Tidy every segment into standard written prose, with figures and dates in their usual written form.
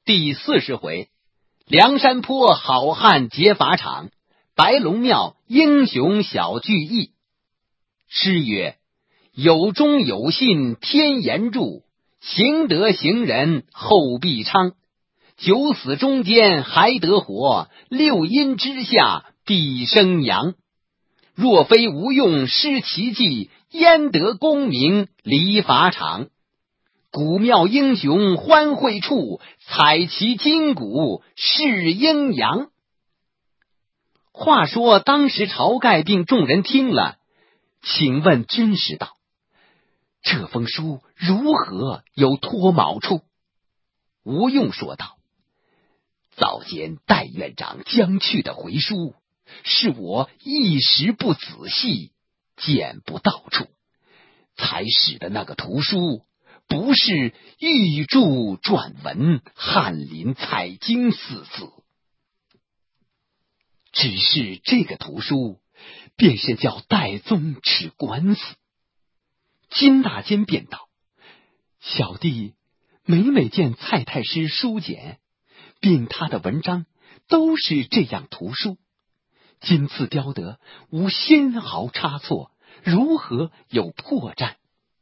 第40回，梁山坡好汉劫法场，白龙庙英雄小聚义。诗曰：有忠有信天言助，行德行人后必昌。九死中间还得活，六阴之下必生阳。若非无用施奇迹，焉得功名离法场。古庙英雄欢会处，采其筋骨是阴阳。话说当时晁盖并众人听了，请问军师道：这封书如何有脱卯处？吴用说道：早间戴院长将去的回书，是我一时不仔细，见不到处，才使的那个图书，不是玉柱篆文翰林采经4字，只是这个图书便是叫戴宗吃官司。金大坚便道：小弟每见蔡太师书简，并他的文章都是这样图书，今次雕得无纤毫差错，如何有破绽？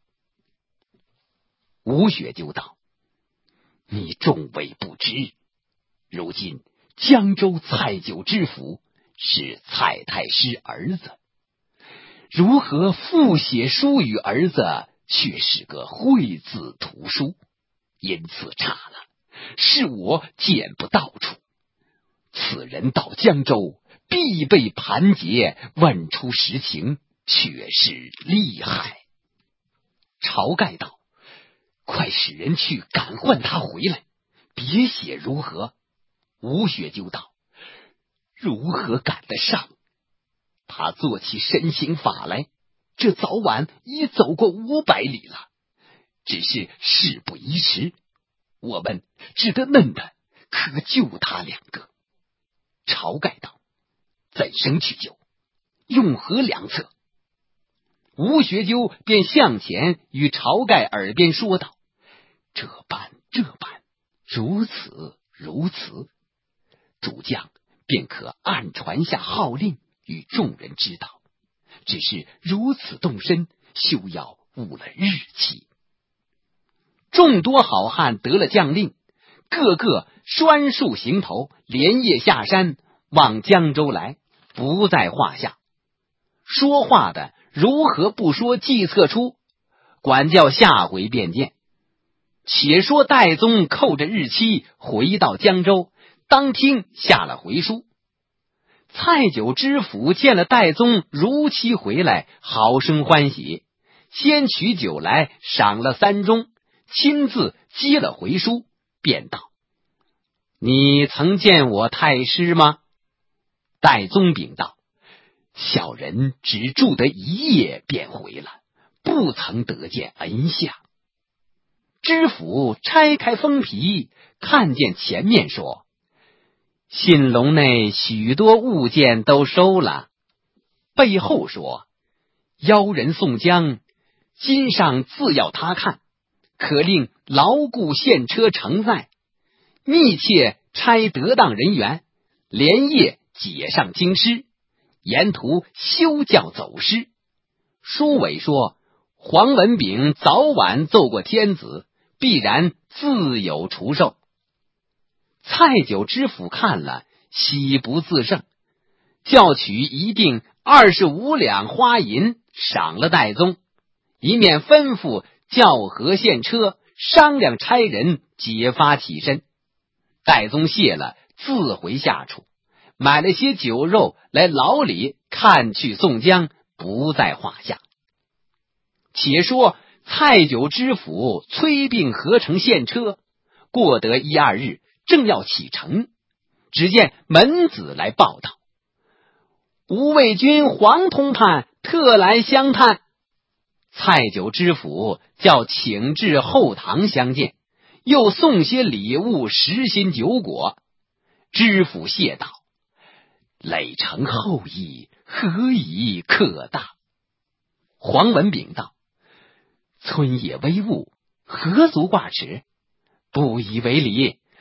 吴学究道：你众位不知，如今江州蔡九知府是蔡太师儿子，如何复写书与儿子，却是个绘字图书，因此差了，是我见不到处。此人到江州，必被盘结，问出实情，确是厉害。晁盖道：快使人去赶唤他回来，别写如何。吴学究道：如何赶得上？他做起身形法来，这早晚已走过500里了，只是事不宜迟，我们只得嫩的可救他2个。晁盖道：怎生去救？用何良策？吴学究便向前与晁盖耳边说道：这般，如此，主将便可暗传下号令，与众人知道。只是如此动身，休要误了日期。众多好汉得了将令，个个拴束行头，连夜下山往江州来，不在话下。说话的如何不说计策出？管教下回便见。且说戴宗扣着日期回到江州，当听下了回书。蔡九知府见了戴宗如期回来，好生欢喜，先取酒来赏了3盅，亲自接了回书，便道：你曾见我太师吗？戴宗禀道：小人只住得1夜便回了，不曾得见恩相。知府拆开封皮，看见前面说：信笼内许多物件都收了。背后说：妖人宋江今上自要他看，可令牢固现车承载，密切差得当人员，连夜解上京师，沿途休教走失。书尾说黄文炳早晚奏过天子，必然自有除授。蔡九知府看了，喜不自胜，叫取一定25两花银赏了戴宗，以免吩咐校核献车，商量差人解发起身。戴宗谢了，自回下处，买了些酒肉来牢里看去宋江，不在话下。且说蔡九知府催并合成献车，过得1、2日，正要启程，只见门子来报道：吴卫军黄通判特来相探。蔡九知府叫请至后堂相见，又送些礼物10新酒果。知府谢道：累成厚意，何以克大？黄文炳道：村野微物，何足挂齿，不以为礼，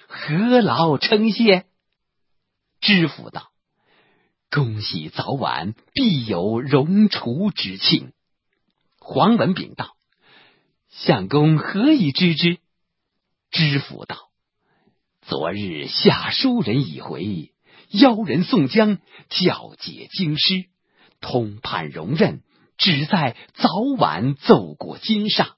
何劳称谢？”知府道：“恭喜早晚必有荣除之庆。”黄文炳道：“相公何以知之？”知府道：“昨日下书人已回，邀人宋江教解京师，通判容任，只在早晚奏过金上，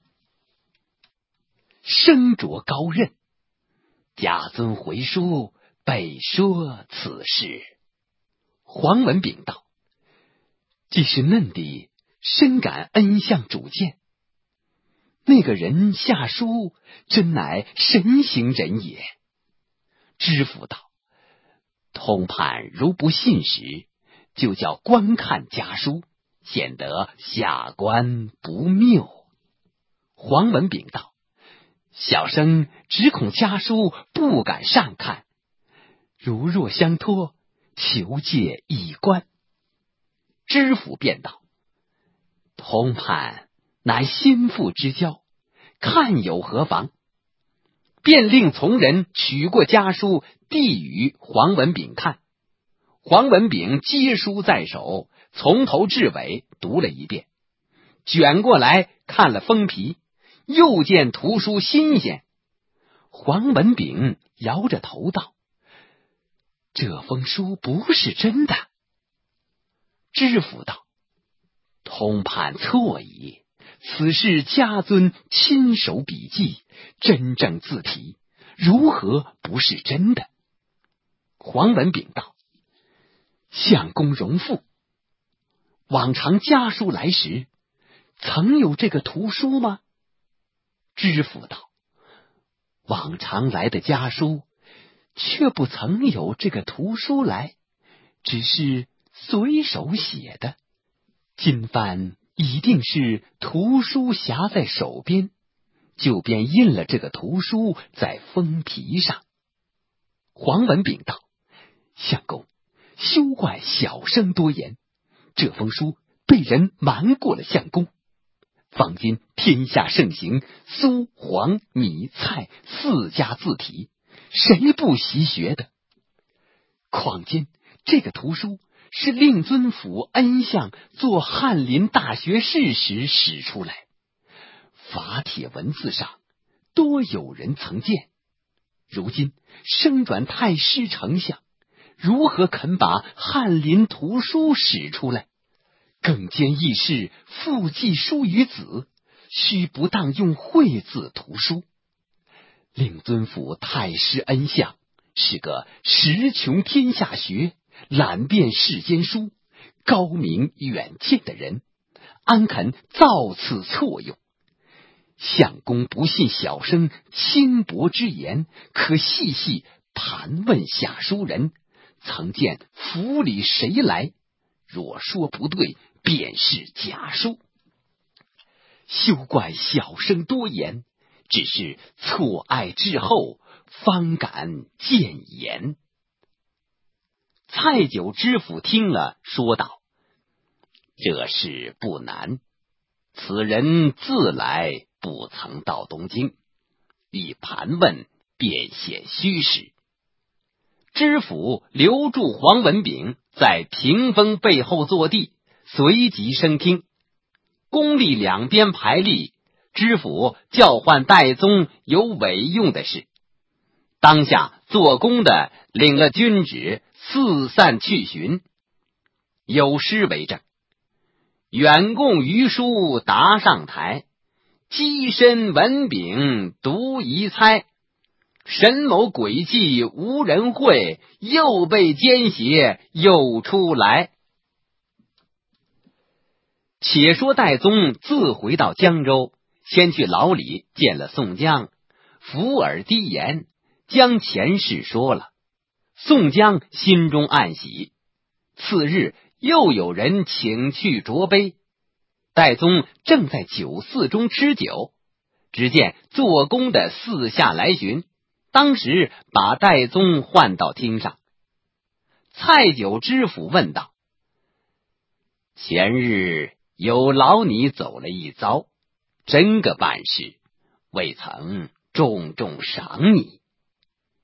升擢高任。贾尊回书，备说此事。”黄文炳道：“既是嫩弟，深感恩相主见。那个人下书，真乃神行人也。”知府道：“通判如不信实，就叫观看家书，显得下官不谬。”黄文炳道：“小生只恐家书不敢上看，如若相托，求借一观。”知府便道：“通判乃心腹之交，看有何妨？”便令从人取过家书，递与黄文炳看。黄文炳接书在手，从头至尾读了一遍，卷过来看了封皮，又见图书新鲜。黄文炳摇着头道：“这封书不是真的。”知府道：“通判错矣，此是家尊亲手笔记，真正字体，如何不是真的？”黄文炳道：“相公容复，往常家书来时，曾有这个图书吗？”知府道：“往常来的家书，却不曾有这个图书来，只是随手写的。今番一定是图书夹在手边，就便印了这个图书在封皮上。”黄文炳道：“相公，休怪小生多言，这封书被人瞒过了相公。方今天下盛行苏黄米蔡4家字体，谁不习学的？况今这个图书是令尊府恩相做翰林大学士时使出来，法帖文字上多有人曾见，如今升转太师丞相，如何肯把翰林图书使出来？更兼亦是复寄书于子，须不当用讳字图书。令尊府太师恩相是个识穷天下学，览遍世间书，高明远见的人，安肯造此错用？相公不信小生轻薄之言，可细细盘问下书人，曾见府里谁来？若说不对，便是假书。休怪小生多言，只是错爱之后，方敢谏言。”蔡九知府听了，说道：“这事不难，此人自来不曾到东京，一盘问便显虚实。”知府留住黄文炳在屏风背后坐地，随即升听。宫里两边排立，知府叫唤戴宗有委用的事。当下做工的领了军旨，四散去寻。有诗为证：“远供余书答上台，机身文炳独疑猜。神谋诡计无人会，又被奸邪又出来。”且说戴宗自回到江州，先去牢里见了宋江，伏耳低言，将前事说了。宋江心中暗喜。次日又有人请去酌杯，戴宗正在酒肆中吃酒，只见做工的四下来寻，当时把戴宗唤到厅上。蔡九知府问道：“前日有劳你走了一遭，真个办事，未曾重重赏你。”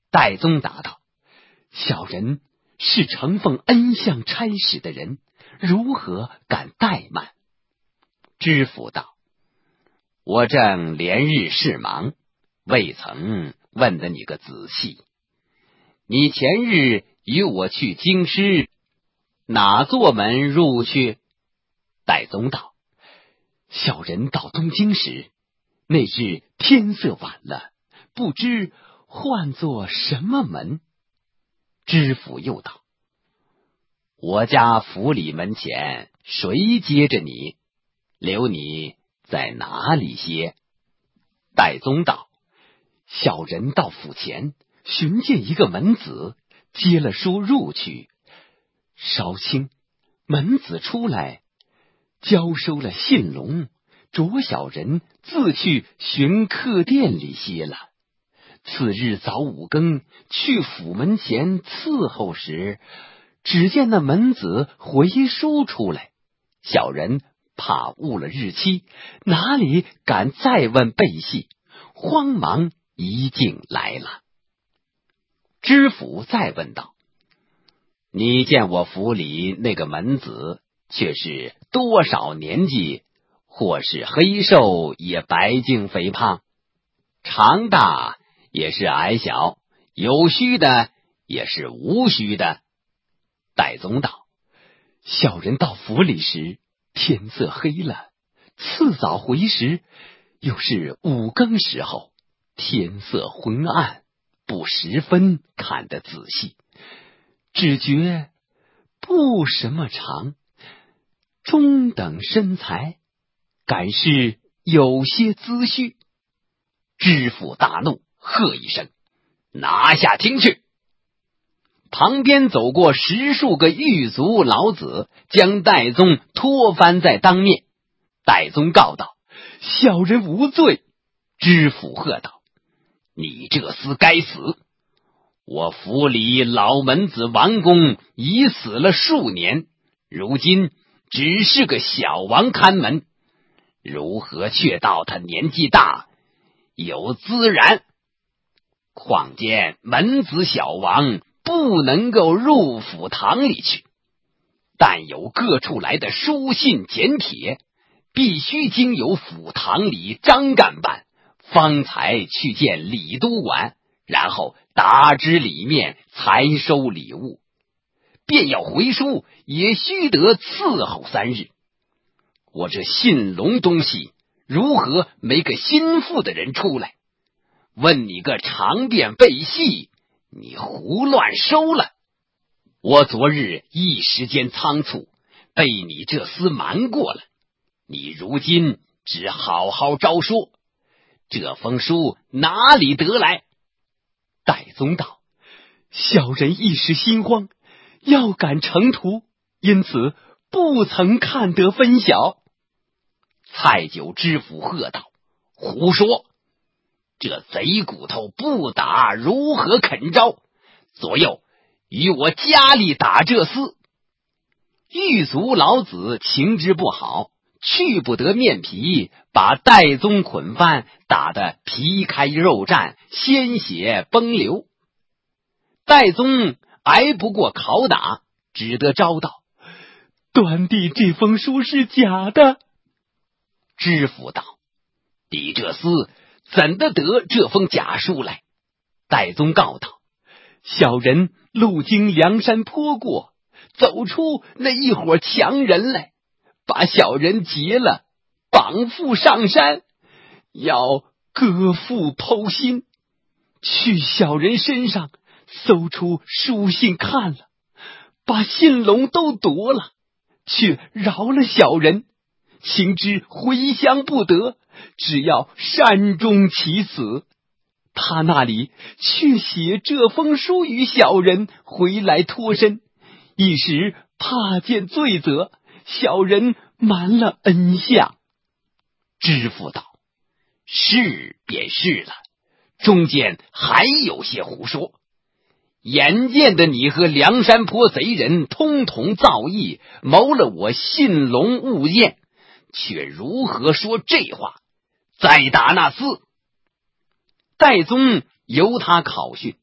戴宗答道：小人是承奉恩相差使的人，如何敢怠慢？知府道：我正连日事忙，未曾问得你个仔细。你前日与我去京师，哪座门入去？戴宗道：小人到东京时，那日天色晚了，不知唤作什么门。知府又道：我家府里门前谁接着你？留你在哪里歇？戴宗道：小人到府前寻见一个门子，接了书入去，稍清门子出来，交收了信笼，着小人自去寻客店里歇了。次日早5更去府门前伺候时，只见那门子回书出来，小人怕误了日期，哪里敢再问背细，慌忙一径来了。知府再问道：你见我府里那个门子却是多少年纪？或是黑瘦也白净肥胖，长大也是矮小，有须的也是无须的？戴宗道：小人到府里时，天色黑了，次早回时，又是5更时候，天色昏暗，不十分看得仔细，只觉不什么长，中等身材，敢是有些资序。知府大怒，喝一声：拿下听去！旁边走过10数个狱卒老子，将戴宗拖翻在当面。戴宗告道：小人无罪。知府喝道：你这厮该死！我府里老门子王公已死了数年，如今只是个小王看门，如何却道他年纪大，有孜然？况见门子小王不能够入府堂里去，但有各处来的书信简帖，必须经由府堂里张干办，方才去见李督管，然后达知里面才收礼物，便要回书，也须得伺候3日。我这信笼东西，如何没个心腹的人出来？问你个长辫背细，你胡乱收了。我昨日一时间仓促，被你这厮瞒过了。你如今只好好招说，这封书哪里得来？戴宗道：小人一时心慌，要赶程途，因此不曾看得分晓。蔡九知府喝道：胡说！这贼骨头不打如何肯招？左右与我家里打这厮。狱卒老子情之不好，去不得面皮，把戴宗捆翻，打得皮开肉绽，鲜血崩流。戴宗挨不过拷打，只得招道：端地这封书是假的。知府道：你这厮怎的得这封假书来？戴宗告道：小人路经梁山坡过，走出那一伙强人来，把小人劫了，绑缚上山，要割腹剖心。去小人身上搜出书信看了，把信笼都夺了，却饶了小人，情知回乡不得，只要山中其死。他那里却写这封书与小人，回来脱身，一时怕见罪责，小人瞒了恩相。知府道：是便是了，中间还有些胡说。眼见的你和梁山坡贼人通同造议，谋了我信笼物件，却如何说这话？再打那厮！戴宗由他考讯，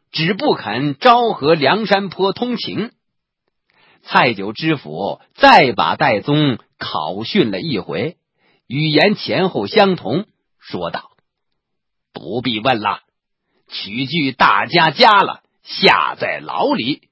只不肯昭和梁山泊通情。蔡九知府再把戴宗考训了一回，语言前后相同，说道：不必问了，取据大家家了，下在牢里。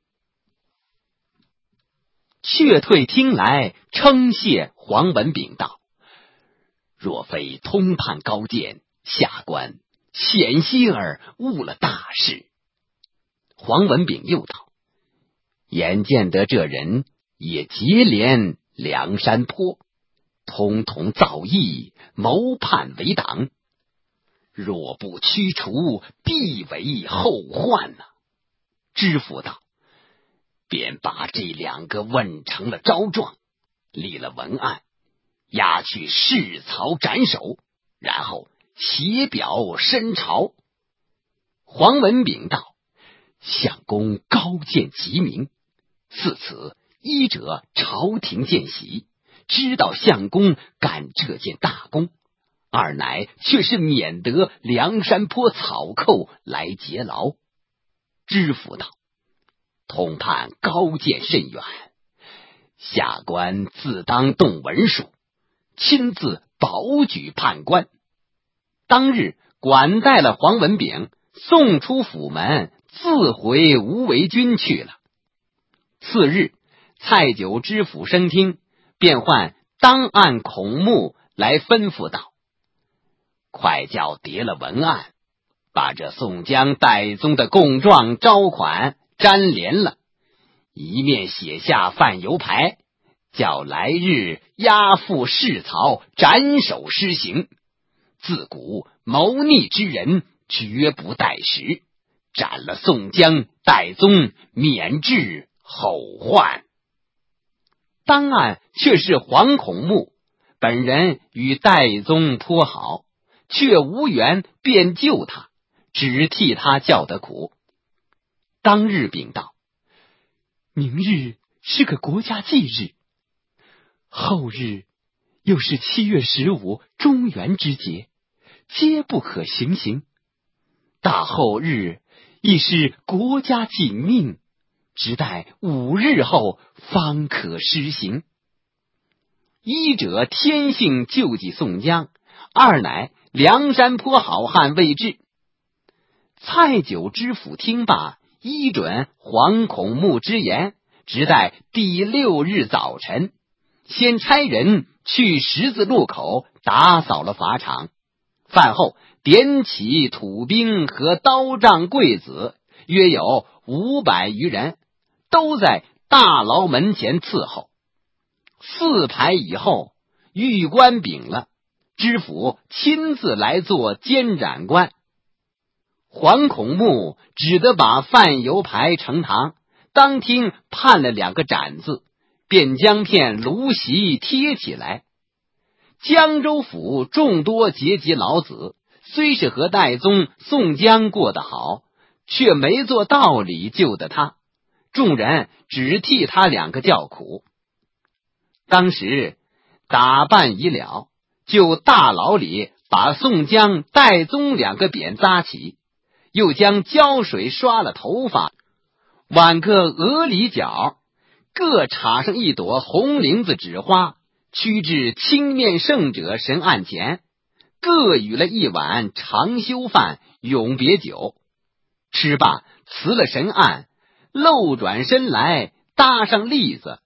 却退听来称谢黄文炳道：若非通判高见，下官险些儿误了大事。黄文炳又道：眼见得这人也结连梁山泊，通通造议，谋叛为党，若不驱除，必为后患呐。知府道：便把这两个问成了招状，立了文案，押去市曹斩首，然后写表申朝。黄文炳道：相公高见极明，自此一者朝廷见喜，知道相公干这件大功；二乃却是免得梁山泊草寇来劫牢。知府道：通判高见甚远，下官自当动文书，亲自保举判官。当日管带了黄文炳，送出府门，自回无为军去了。次日，蔡九知府升听，便唤当案孔目来吩咐道：快叫叠了文案，把这宋江、戴宗的供状招款粘连了，一面写下范邮牌，叫来日押赴市曹斩首施行。自古谋逆之人绝不待时，斩了宋江、戴宗，免致后患。当案却是黄孔目，本人与戴宗颇好，却无缘便救他，只替他叫得苦。当日禀道：明日是个国家忌日，后日又是7月15中元之节，皆不可行刑。大后日亦是国家紧命，直待5日后方可施行。一者天性救济宋江，二乃梁山泊好汉未至。蔡九知府听罢，依准黄孔目之言，直待第6日早晨，先差人去十字路口打扫了法场，饭后点起土兵和刀杖柜子，约有500余人，都在大牢门前伺候。4排以后，狱官禀了，知府亲自来做监斩官。黄孔目只得把范邮牌呈堂，当庭判了2个斩字，便将片芦席贴起来。江州府众多节级老子，虽是和戴宗、宋江过得好，却没做道理救得他，众人只替他2个叫苦。当时打扮已了，就大牢里把宋江、戴宗2个匾扎起，又将胶水刷了头发，挽个鹅里角，各插上一朵红绫子纸花，驱至青面圣者神案前，各与了一碗长修饭、永别酒。吃罢辞了神案，漏转身来，搭上栗子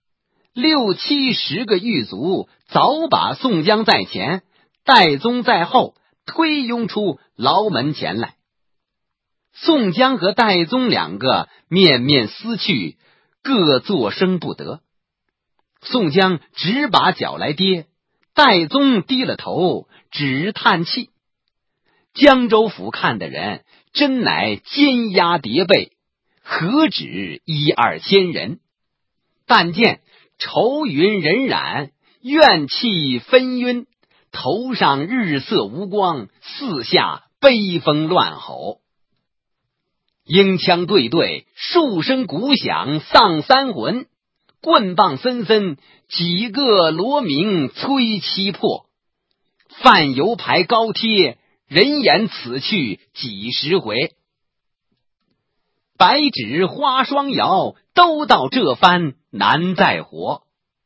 ，6、7、10个狱卒早把宋江在前，戴宗在后，推拥出牢门前来。宋江和戴宗2个面面思去，各作声不得。宋江只把脚来跌，戴宗低了头，只叹气。江州府看的人真乃奸压叠背，何止1、2千人？但见愁云荏苒，怨气纷纭，头上日色无光，四下悲风乱吼。鹰枪对对，数声鼓响丧3魂，棍棒森森，几个锣鸣催七破。范邮牌高贴，人言此去几10回。 白纸花双摇，都道这番难再活。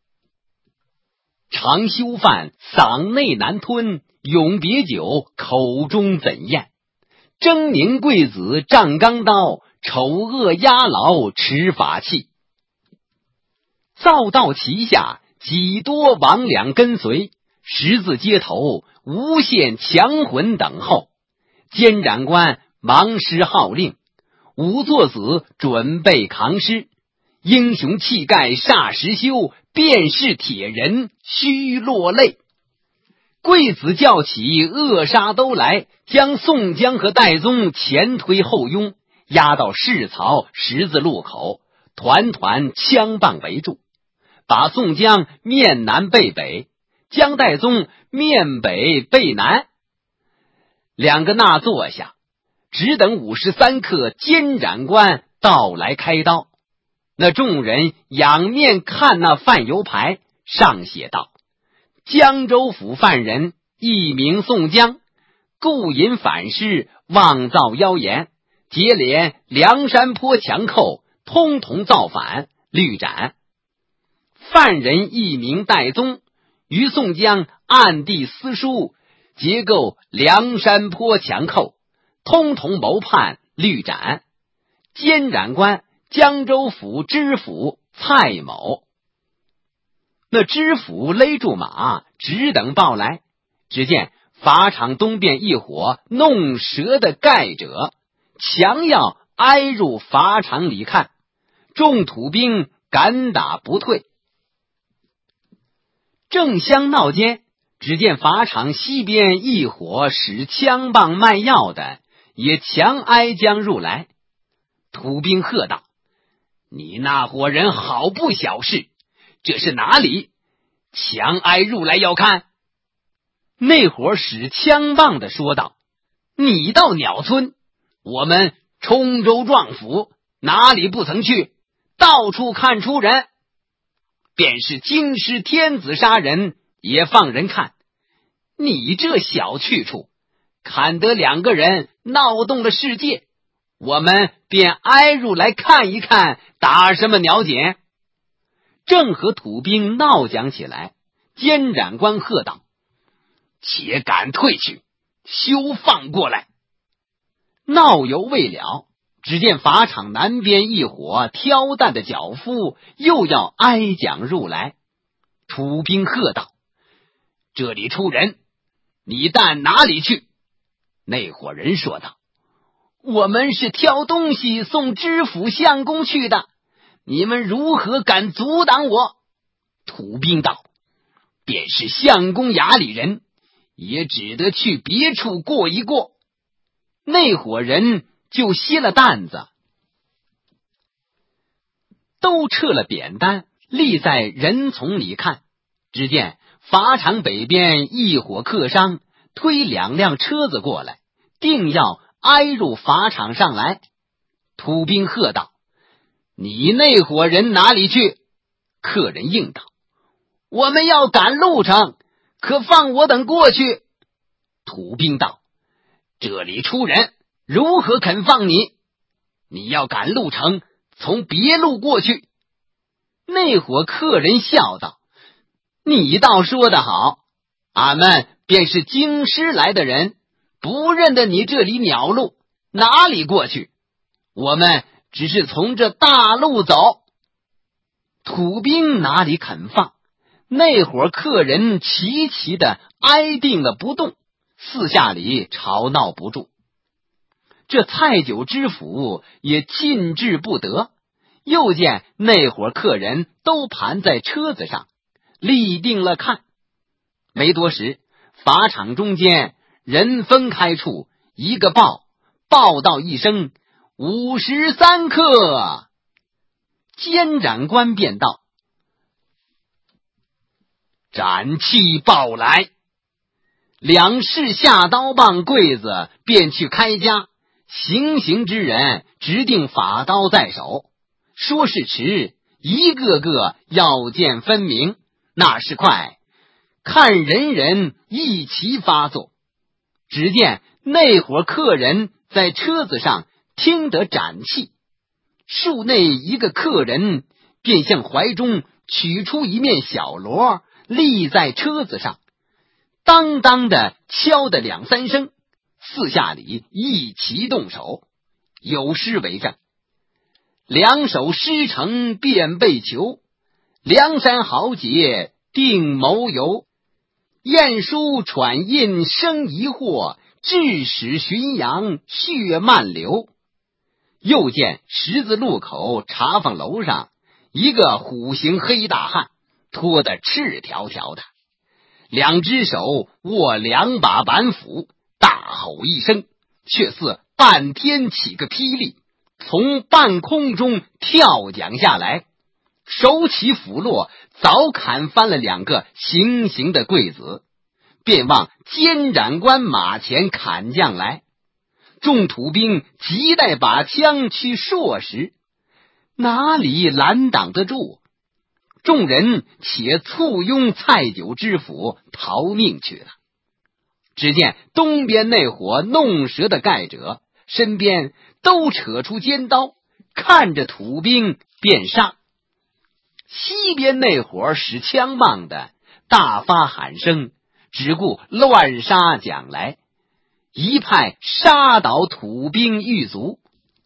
长休饭，嗓内难吞，永别酒，口中怎咽？狰狞贵子仗钢刀，丑恶压牢持法器。造道旗下，几多魍魉跟随，十字街头，无限强魂等候。监斩官忙施号令，仵作子准备扛尸。英雄气概霎时休，便是铁人须落泪。贵子叫起扼杀都来，将宋江和戴宗前推后拥，压到市曹十字路口，团团枪棒围住，把宋江面南背北，将戴宗面北背南。两个那坐下，只等53刻监斩官到来开刀。那众人仰面看那范油牌，上写道：江州府犯人，一名宋江，故引反诗，妄造妖言，结连梁山坡强寇，通通造反，律斩。犯人一名戴宗，于宋江暗地私书，结构梁山坡强寇，通通谋叛，律斩。监斩官江州府知府蔡某。那知府勒住马，只等报来。只见法场东边一伙弄蛇的盖者，强要挨入法场里看，众土兵敢打不退。正相闹间，只见法场西边一伙使枪棒卖药的，也强挨将入来。土兵喝道：你那伙人好不小事，这是哪里？强挨入来要看。那伙使枪棒的说道：你到鸟村，我们冲州壮府哪里不曾去，到处看出人，便是京师天子杀人也放人看。你这小去处，看得两个人闹动了世界，我们便挨入来看一看，打什么鸟检？正和土兵闹讲起来，监斩官喝道：且敢退去，休放过来！闹犹未了，只见法场南边一伙挑担的脚夫又要挨讲入来。土兵喝道：这里出人，你担哪里去？那伙人说道：我们是挑东西送知府相公去的，你们如何敢阻挡我？土兵道：便是相公衙里人，也只得去别处过一过。那伙人就歇了担子，都撤了扁担，立在人丛里看。只见法场北边一伙客商推2辆车子过来，定要挨入法场上来。土兵喝道：你那伙人哪里去？客人应道：我们要赶路程，可放我等过去？土兵道：这里出人，如何肯放你？你要赶路程，从别路过去。那伙客人笑道：你倒说得好，俺们便是京师来的人，不认得你这里鸟路，哪里过去？我们只是从这大路走。土兵哪里肯放？那伙客人齐齐的挨定了不动，四下里吵闹不住。这蔡九知府也禁制不得，又见那伙客人都盘在车子上，立定了看。没多时，法场中间人分开处，一个报道一声53刻，监斩官便道：斩气报来。两士下刀棒柜子，便去开家。行刑之人直定法刀在手，说是迟，一个个要见分明，那是快，看人人一齐发作。只见那伙客人在车子上听得斩气， 树内一个客人便向怀中取出一面小锣，立在车子上，当当的敲得2、3声，四下里一齐动手。有诗为证：两手诗成便被求，梁山豪杰定谋游。晏殊喘印生疑惑，致使浔阳血漫流。又见十字路口茶坊楼上，一个虎形黑大汉拖得赤条条的，2只手握2把板斧，大吼一声，却似半天起个霹雳，从半空中跳桨下来，手起斧落，早砍翻了2个行刑的贵子，便往监斩官马前砍将来。众土兵急待把枪去槊时，哪里拦挡得住？众人且簇拥蔡九知府逃命去了。只见东边那伙弄蛇的盖者身边都扯出尖刀，看着土兵便杀；西边那伙使枪棒的大发喊声，只顾乱杀将来，一派杀倒土兵狱卒。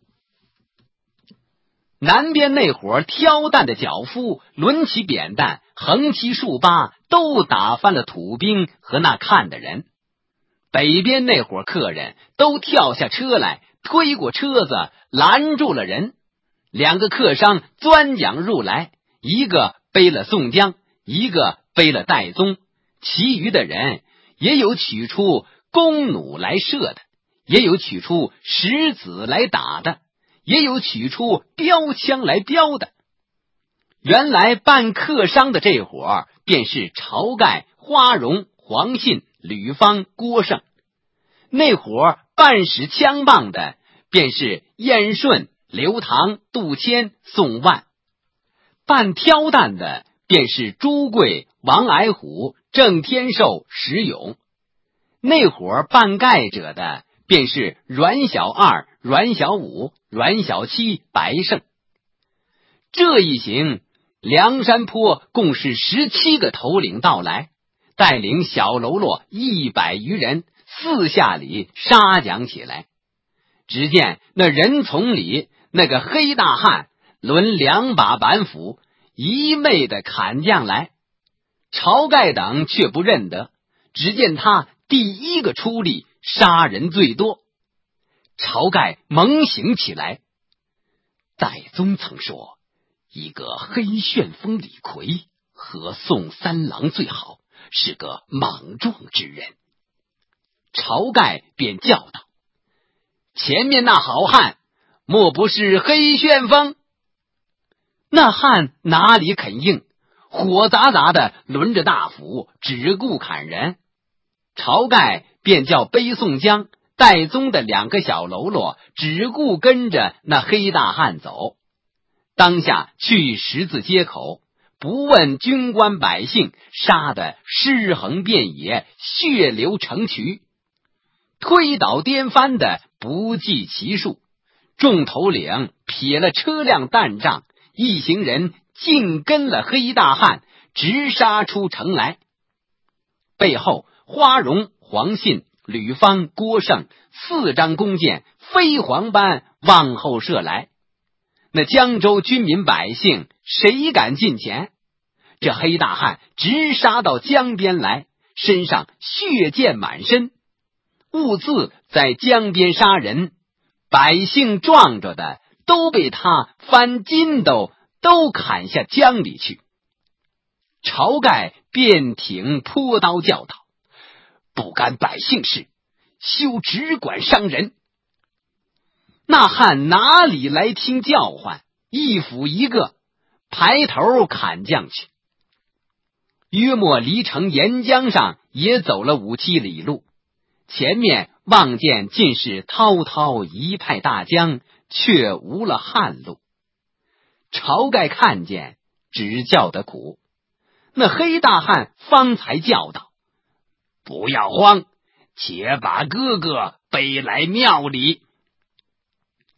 南边那伙挑担的脚夫抡起扁担，横七竖八，都打翻了土兵和那看的人。北边那伙客人都跳下车来，推过车子，拦住了人。2个客商钻蒋入来，一个背了宋江，一个背了戴宗，其余的人也有取出弓弩来射的，也有取出石子来打的，也有取出标枪来标的。原来办客商的这伙便是晁盖、花荣、黄信、吕方、郭盛；那伙办使枪棒的便是燕顺、刘唐、杜迁、宋万；办挑担的便是朱贵、王矮虎、郑天寿、石勇；那伙办盖者的便是阮小二、阮小五、阮小七、白胜。这一行，梁山坡共是17个头领到来，带领小喽啰100余人，四下里杀讲起来。只见那人丛里那个黑大汉抡2把板斧，一昧的砍将来。晁盖等却不认得，只见他第一个出力，杀人最多。晁盖猛醒起来，戴宗曾说，一个黑旋风李逵和宋三郎最好，是个莽撞之人。晁盖便叫道：前面那好汉莫不是黑旋风？那汉哪里肯应，火杂杂的抡着大斧，只顾砍人。晁盖便叫背宋江、戴宗的2个小喽啰只顾跟着那黑大汉走。当下去十字街口，不问军官百姓，杀得尸横遍野，血流成渠，推倒颠翻的不计其数。众头领撇了车辆担仗，一行人尽跟了黑大汉，直杀出城来。背后花荣、黄信、吕方、郭盛4张弓箭飞蝗般往后射来。那江州军民百姓谁敢近前？这黑大汉直杀到江边来，身上血溅满身，兀自在江边杀人，百姓撞着的都被他翻筋斗，都砍下江里去。晁盖便挺泼刀叫道：不干百姓事，休只管伤人。那汉哪里来听叫唤，一斧一个，排头砍将去。约莫离城沿江上也走了5、7里路，前面望见尽是滔滔一派大江，却无了汉路。晁盖看见，只叫得苦。那黑大汉方才叫道：不要慌，且把哥哥背来庙里。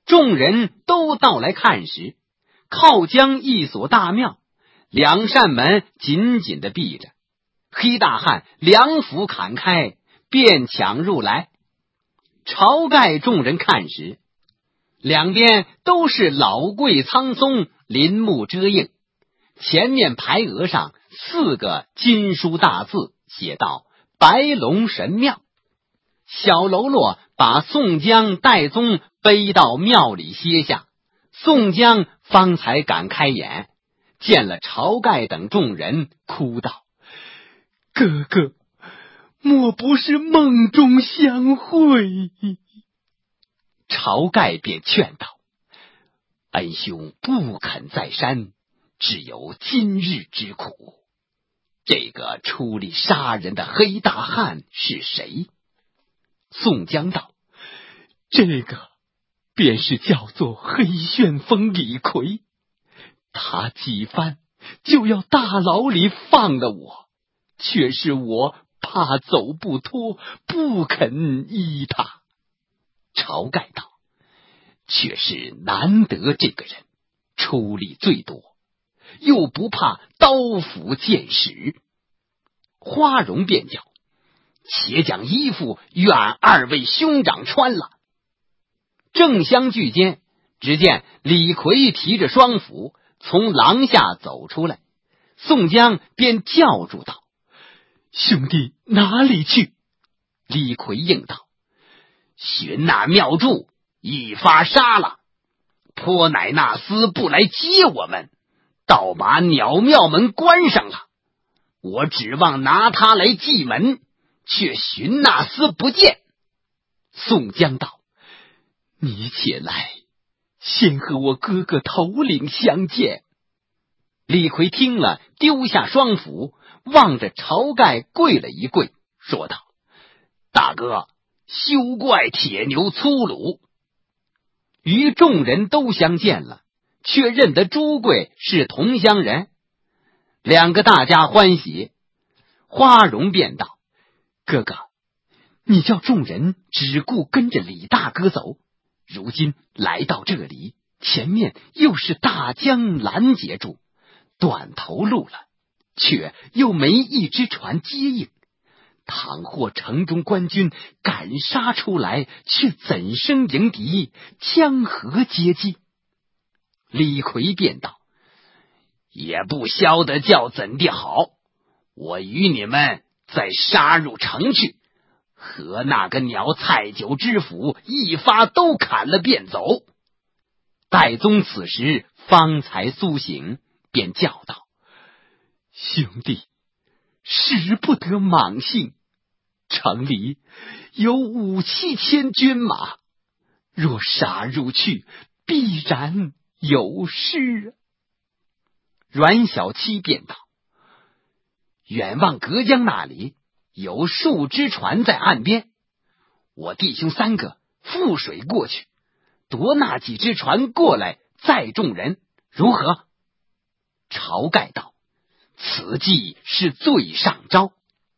众人都到来看时，靠江一所大庙，两扇门紧紧地闭着，黑大汉两斧砍开，便抢入来。晁盖众人看时，两边都是老桂苍松，林木遮映，前面牌额上4个金书大字，写道白龙神庙。小喽啰把宋江、戴宗背到庙里歇下，宋江方才敢开眼，见了晁盖等众人，哭道：哥哥，莫不是梦中相会？晁盖便劝道：恩兄不肯在山，只有今日之苦。这个出力杀人的黑大汉是谁？宋江道：这个便是叫做黑旋风李逵，他几番就要大牢里放了我，却是我怕走不脱，不肯依他。晁盖道：却是难得这个人，出力最多，又不怕刀斧剑矢。花荣便叫：且将衣服愿2位兄长穿了。正相聚间，只见李逵提着双斧从廊下走出来，宋江便叫住道：兄弟哪里去？李逵应道：寻那庙祝，一发杀了，颇乃那厮不来接我们，倒把鸟庙门关上了。我指望拿他来祭门，却寻那厮不见。宋江道：你且来，先和我哥哥头领相见。李逵听了，丢下双斧，望着晁盖跪了一跪，说道：大哥，休怪铁牛粗鲁。与众人都相见了，却认得朱贵是同乡人，两个大家欢喜。花荣便道：哥哥，你叫众人只顾跟着李大哥走，如今来到这里，前面又是大江拦截住，断头路了，却又没一只船接应。倘或城中官军赶杀出来，却怎生迎敌？江河接济？李逵便道：也不晓得叫怎地好，我与你们再杀入城去，和那个鸟蔡九知府一发都砍了便走。戴宗此时方才苏醒，便叫道：兄弟，使不得莽性，城里有5、7千军马，若杀入去，必然有失。阮小七便道：远望隔江那里有数只船在岸边，我弟兄3个覆水过去，夺那几只船过来载众人，如何？晁盖道：此计是最上招。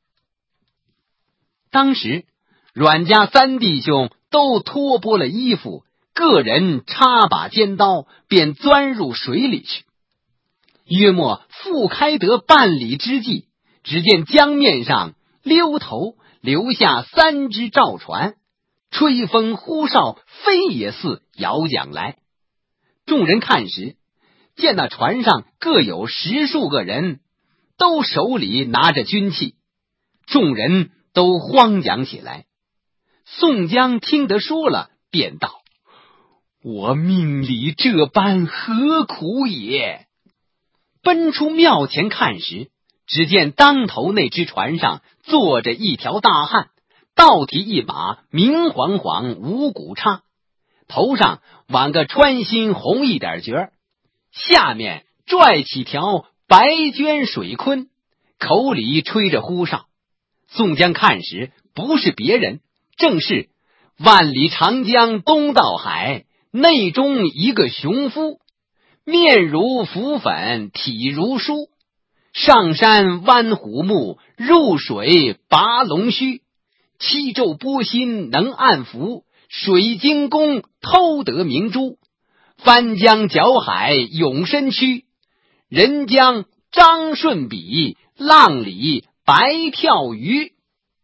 当时阮家3弟兄都脱剥了衣服，个人插把尖刀，便钻入水里去。约莫复开得半里之际，只见江面上溜头留下3只赵船，吹风呼哨，飞也似摇桨来。众人看时，见那船上各有10数个人，都手里拿着军器，众人都慌讲起来。宋江听得说了，便道：我命里这般何苦也？奔出庙前看时，只见当头那只船上坐着一条大汉，倒提一把明晃晃五谷叉，头上挽个穿心红一点角，下面拽起条白绢水坤，口里吹着呼哨。宋江看时，不是别人，正是万里长江东到海，内中一个雄夫，面如浮粉，体如书，上山弯虎目，入水拔龙须，七皱波心能按伏， 水晶宫偷得明珠，翻江搅海涌身躯，人将张顺比，浪里白跳鱼。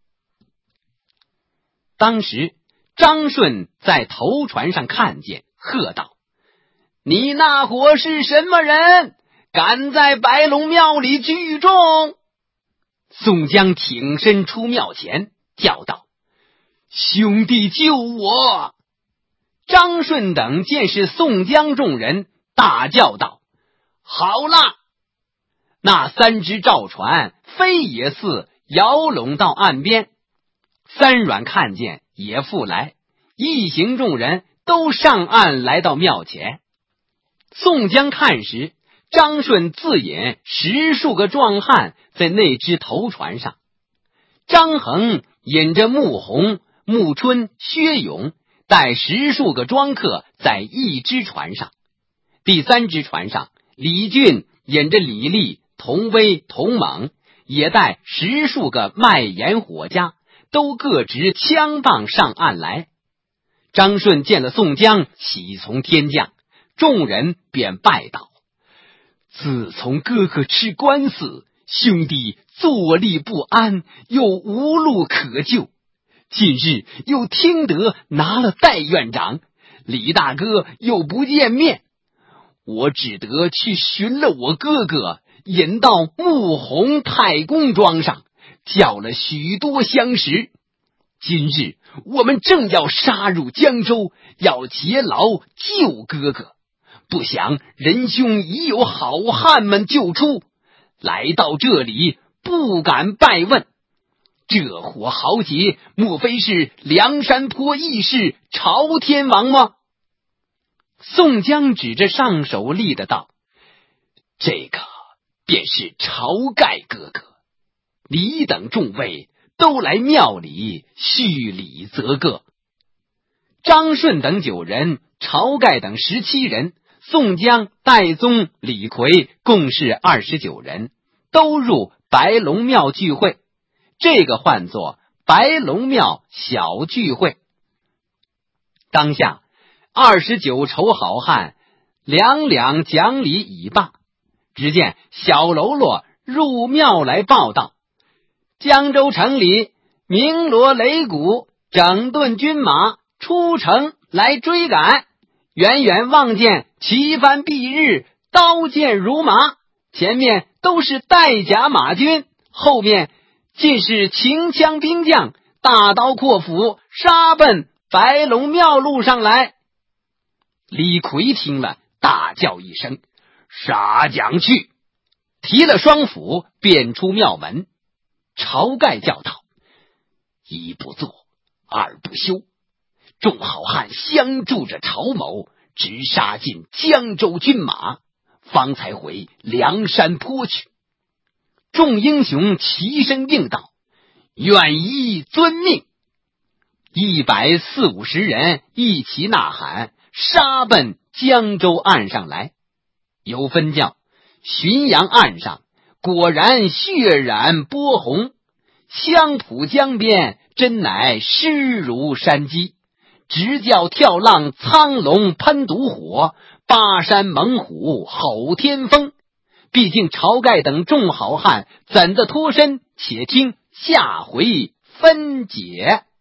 当时张顺在头船上看见，喝道：你那伙是什么人？敢在白龙庙里聚众？宋江挺身出庙前，叫道：兄弟救我！张顺等见是宋江众人，大叫道：好啦！那3只赵船飞也似摇拢到岸边，三阮看见也复来，一行众人都上岸来到庙前。宋江看时，张顺自引10数个壮汉在那只头船上，张衡引着穆弘、穆春、薛勇带10数个庄客在一只船上。第3只船上，李俊引着李立、童威、童猛也带10数个卖盐伙家，都各执枪棒上岸来。张顺见了宋江，喜从天降，众人便拜道：自从哥哥吃官司，兄弟坐立不安，又无路可救，近日又听得拿了戴院长，李大哥又不见面，我只得去寻了我哥哥，引到穆弘太公庄上，叫了许多相识。今日我们正要杀入江州，要劫牢救哥哥，不想仁兄已有好汉们救出，来到这里不敢拜问。这伙豪杰莫非是梁山坡义士朝天王吗？宋江指着上手立的道：这个便是晁盖哥哥，你等众位都来庙里叙礼则个。张顺等9人，晁盖等17人，宋江、戴宗、李逵共是29人，都入白龙庙聚会。这个唤作白龙庙小聚会。当下29筹好汉两讲礼已罢，只见小喽啰入庙来报道：江州城里鸣锣擂鼓，整顿军马，出城来追赶，远远望见旗帆蔽日，刀剑如麻，前面都是带甲马军，后面尽是秦枪兵将，大刀阔斧，杀奔白龙庙路上来。李逵听了，大叫一声：杀将去！提了双斧，便出庙门。晁盖叫道：一不做，二不休，众好汉相助着晁某，直杀进江州军马，方才回梁山坡去。众英雄齐声应道：愿依遵命。140-150人一起呐喊，杀奔江州岸上来。有分教，浔阳岸上果然血染波红，香浦江边真乃尸如山鸡，直叫跳浪苍龙喷毒火，巴山猛虎吼天风。毕竟晁盖等众好汉怎的脱身，且听下回分解。